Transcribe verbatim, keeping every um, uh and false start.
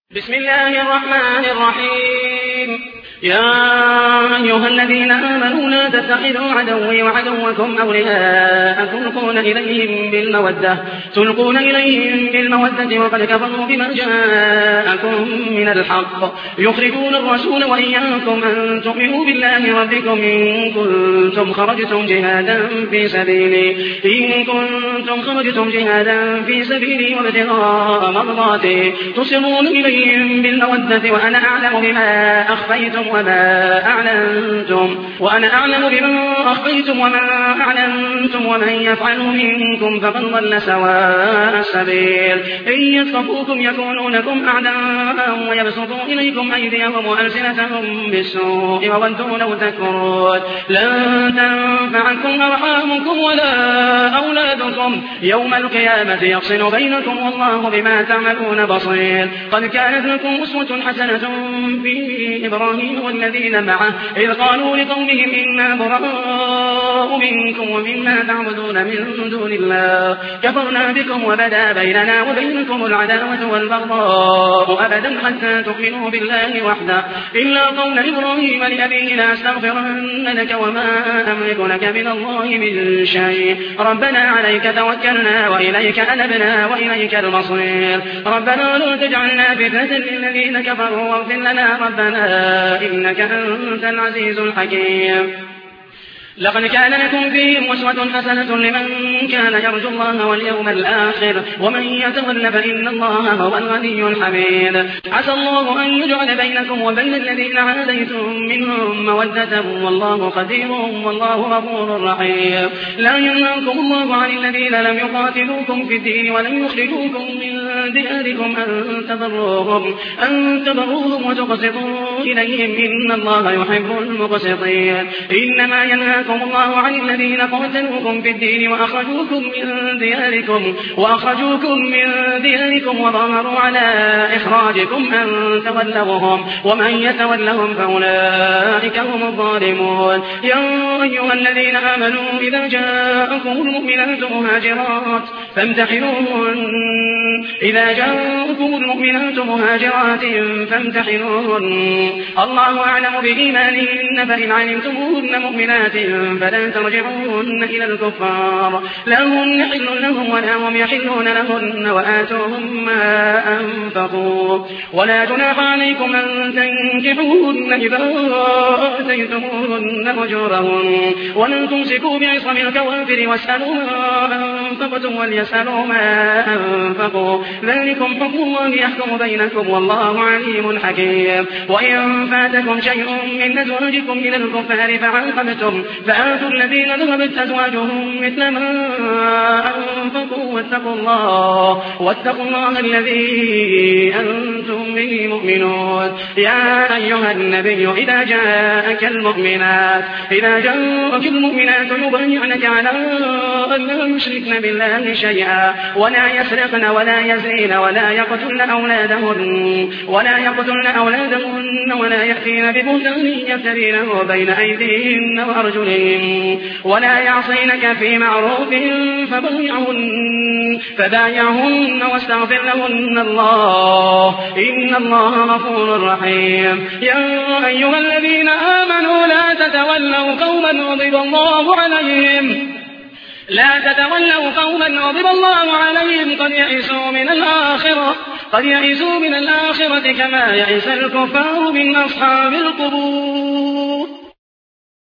بسم الله الرحمن الرحيم. يا أيها الذين آمنوا لا تتخذوا عدوي وعدوكم أولياء تلقون إليهم بالمودة تلقون إليهم بالمودة وقد كفروا بما جاءكم من الحق يخرجون الرسول وإياكم أن تؤمنوا بالله ربكم إن كنتم خرجتم جهادا في سبيلي إن كنتم خرجتم جهادا في سبيلي وابتغاء مرضاتي تصرون إليهم بالمودة وأنا أعلم بما أخفيتم وما أعلنتم وأنا أعلم بما أخفيتم وما أعلنتم ومن يفعله منكم فقد ضل سواء السبيل. إن يثقفوكم يكونوا لكم أعداء ويبسطوا إليكم أيديهم وألسنتهم بالسوء وودوا لو تكفرون. لن تنفعكم أرحامكم ولا أولادكم يوم القيامة يفصل بينكم والله بما تعملون بصير. قد كانت لكم أسوة حسنة في إبراهيم والذين معه إذ قالوا لقومهم إنا براء منكم ومما تعبدون من دون الله كفرنا بكم وبدا بيننا وبينكم العداوة والبغضاء أبدا حتى تؤمنوا بالله وحده إلا قول إبراهيم لأبيه لأستغفرن لك وما أملك لك من الله من شيء ربنا عليك توكلنا وإليك أنبنا وإليك المصير. ربنا لا تجعلنا فتنة للذين كفروا واغفر لنا ربنا إنك أنت العزيز الحكيم. لقد كان لكم فيهم أسوة حسنة لمن كان يرجو الله واليوم الآخر ومن يتول فإن الله هو الغني الحميد. عسى الله أن يجعل بينكم وبين الذين عاديتم منهم مودة والله قدير والله غفور رحيم. لا ينهاكم الله عن الذين لم يقاتلوكم في الدين ولم يخرجوكم من دياركم أن تبروهم أن تبروهم وتقسطوا إليهم إن الله يحب المقسطين. إنما ينهاكم الله عن الذين قاتلوكم في الدين وأخرجوكم من دياركم وأخرجوكم من دياركم وظاهروا على إخراجكم أن تولوهم ومن يتولهم فأولئك هم الظالمون. يا أيها الذين آمنوا إذا جاءكم المؤمنات مهاجرات فامتحنوهن إذا جاءكم المؤمنات مهاجرات فامتحنوهن الله أعلم بإيمانهن فإن علمتموهن مؤمنات فلا ترجعوهن إلى الكفار لا هم يحل لهم ولا هم يحلون لهن وآتوهم ما أنفقوا ولا جناح عليكم أن تنكحوهن إذا آتيتموهن أجورهن ولا تمسكوا بعصم الكوافر واسألوا ما أنفقتم وليسألوا ما أنفقوا ذلكم حكم الله يحكم بينكم والله عليم حكيم. وإن فاتكم شيء من أزواجكم إلى الكفار فعاقبتم فآتوا الذين ذهبت أزواجهم مثل ما أنفقوا واتقوا الله واتقوا الله الذي أنتم به مؤمنون. يا أيها النبي إذا جاءك المؤمنات إذا جاءك المؤمنات يبايعنك على أن لا يشركن بالله شيئا ولا يسرقن ولا يزنين ولا يقتلن أولادهن ولا يقتلن أولادهن ولا يأتين ببهتان يفترينه بين أيديهن وأرجلهن ولا يعصينك في معروف فبايعهن فبايعهن واستغفر لهن الله إن الله غفور رحيم. يا أيها الذين آمنوا لا تتولوا قوما غضب الله عليهم لا تتولوا قوما غضب الله عليهم قد يئسوا من الآخرة قد يئسوا من الآخرة كما يئس الكفار من أصحاب القبور.